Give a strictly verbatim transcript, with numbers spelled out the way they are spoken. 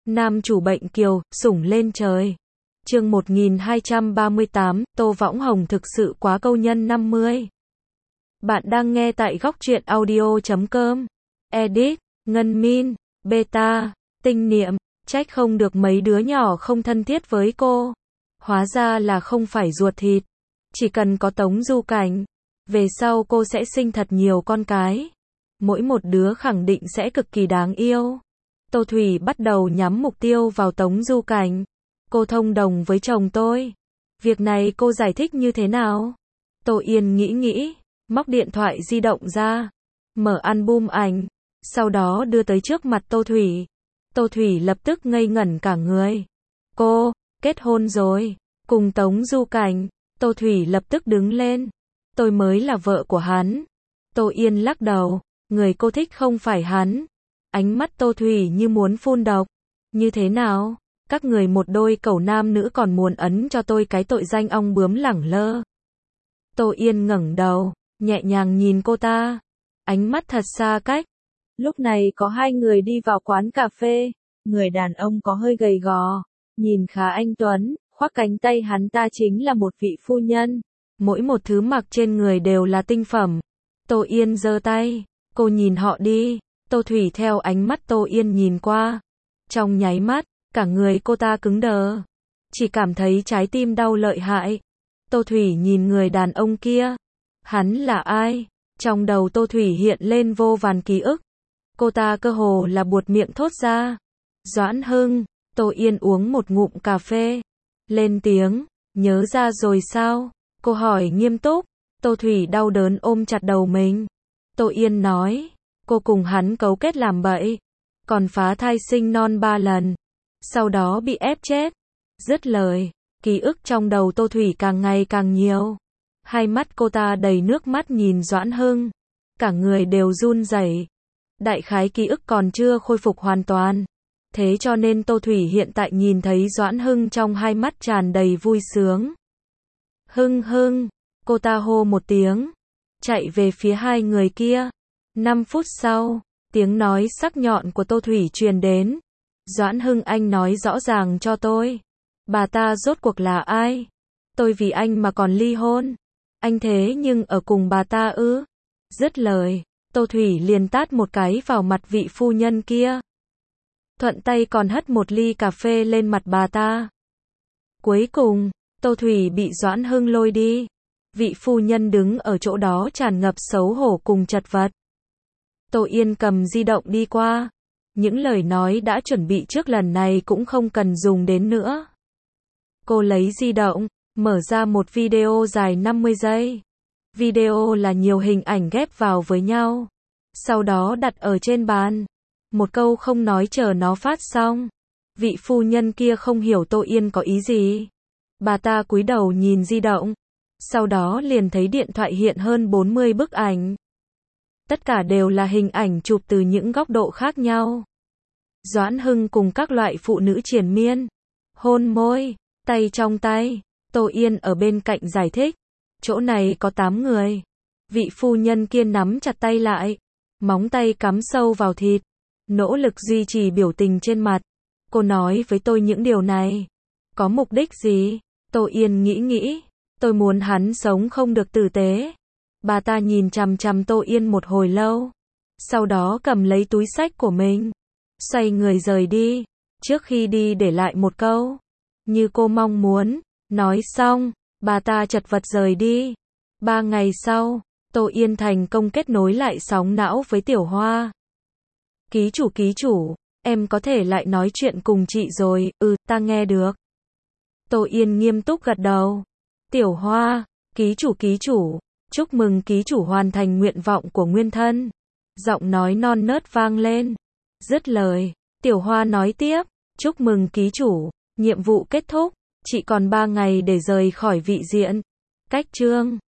Nam chủ bệnh kiều, sủng lên trời. Chương một nghìn hai trăm ba mươi tám, Tô Võng Hồng thực sự quá câu nhân năm mươi. Bạn đang nghe tại góc truyện audio chấm com. Edit, Ngân Min, Beta, Tinh Niệm, trách không được mấy đứa nhỏ không thân thiết với cô. Hóa ra là không phải ruột thịt. Chỉ cần có Tống Du Cảnh, về sau cô sẽ sinh thật nhiều con cái. Mỗi một đứa khẳng định sẽ cực kỳ đáng yêu. Tô Thủy bắt đầu nhắm mục tiêu vào Tống Du Cảnh. Cô thông đồng với chồng tôi. Việc này cô giải thích như thế nào? Tô Yên nghĩ nghĩ, móc điện thoại di động ra, mở album ảnh, sau đó đưa tới trước mặt Tô Thủy. Tô Thủy lập tức ngây ngẩn cả người. Cô, kết hôn rồi, cùng Tống Du Cảnh. Tô Thủy lập tức đứng lên. Tôi mới là vợ của hắn. Tô Yên lắc đầu, người cô thích không phải hắn. Ánh mắt Tô Thủy như muốn phun độc. Như thế nào? Các người một đôi cẩu nam nữ còn muốn ấn cho tôi cái tội danh ong bướm lẳng lơ. Tô Yên ngẩng đầu, nhẹ nhàng nhìn cô ta. Ánh mắt thật xa cách. Lúc này có hai người đi vào quán cà phê. Người đàn ông có hơi gầy gò, nhìn khá anh tuấn, khoác cánh tay hắn ta chính là một vị phu nhân. Mỗi một thứ mặc trên người đều là tinh phẩm. Tô Yên giơ tay, cô nhìn họ đi. Tô Thủy theo ánh mắt Tô Yên nhìn qua. Trong nháy mắt, cả người cô ta cứng đờ. Chỉ cảm thấy trái tim đau lợi hại. Tô Thủy nhìn người đàn ông kia. Hắn là ai? Trong đầu Tô Thủy hiện lên vô vàn ký ức. Cô ta cơ hồ là buột miệng thốt ra. Doãn Hưng. Tô Yên uống một ngụm cà phê. Lên tiếng. Nhớ ra rồi sao? Cô hỏi nghiêm túc. Tô Thủy đau đớn ôm chặt đầu mình. Tô Yên nói. Cô cùng hắn cấu kết làm bậy. Còn phá thai sinh non ba lần. Sau đó bị ép chết. Dứt lời, ký ức trong đầu Tô Thủy càng ngày càng nhiều. Hai mắt cô ta đầy nước mắt nhìn Doãn Hưng. Cả người đều run rẩy. Đại khái ký ức còn chưa khôi phục hoàn toàn. Thế cho nên Tô Thủy hiện tại nhìn thấy Doãn Hưng trong hai mắt tràn đầy vui sướng. Hưng Hưng, cô ta hô một tiếng. Chạy về phía hai người kia. Năm phút sau, tiếng nói sắc nhọn của Tô Thủy truyền đến. Doãn Hưng, anh nói rõ ràng cho tôi. Bà ta rốt cuộc là ai? Tôi vì anh mà còn ly hôn. Anh thế nhưng ở cùng bà ta ư? Dứt lời, Tô Thủy liền tát một cái vào mặt vị phu nhân kia. Thuận tay còn hất một ly cà phê lên mặt bà ta. Cuối cùng, Tô Thủy bị Doãn Hưng lôi đi. Vị phu nhân đứng ở chỗ đó tràn ngập xấu hổ cùng chật vật. Tô Yên cầm di động đi qua. Những lời nói đã chuẩn bị trước lần này cũng không cần dùng đến nữa. Cô lấy di động, mở ra một video dài năm mươi giây. Video là nhiều hình ảnh ghép vào với nhau. Sau đó đặt ở trên bàn. Một câu không nói chờ nó phát xong. Vị phu nhân kia không hiểu Tô Yên có ý gì. Bà ta cúi đầu nhìn di động. Sau đó liền thấy điện thoại hiện hơn bốn mươi bức ảnh. Tất cả đều là hình ảnh chụp từ những góc độ khác nhau. Doãn Hưng cùng các loại phụ nữ triền miên, hôn môi, tay trong tay. Tô Yên ở bên cạnh giải thích. Chỗ này có tám người. Vị phu nhân kia nắm chặt tay lại. Móng tay cắm sâu vào thịt. Nỗ lực duy trì biểu tình trên mặt. Cô nói với tôi những điều này. Có mục đích gì? Tô Yên nghĩ nghĩ. Tôi muốn hắn sống không được tử tế. Bà ta nhìn chằm chằm Tô Yên một hồi lâu. Sau đó cầm lấy túi xách của mình. Xoay người rời đi. Trước khi đi để lại một câu. Như cô mong muốn. Nói xong, bà ta chật vật rời đi. Ba ngày sau, Tô Yên thành công kết nối lại sóng não với Tiểu Hoa. Ký chủ ký chủ, em có thể lại nói chuyện cùng chị rồi. Ừ, ta nghe được. Tô Yên nghiêm túc gật đầu. Tiểu Hoa, ký chủ ký chủ, chúc mừng ký chủ hoàn thành nguyện vọng của nguyên thân. Giọng nói non nớt vang lên. Dứt lời, Tiểu Hoa nói tiếp. Chúc mừng ký chủ, nhiệm vụ kết thúc. Chị còn ba ngày để rời khỏi vị diện. Cách chương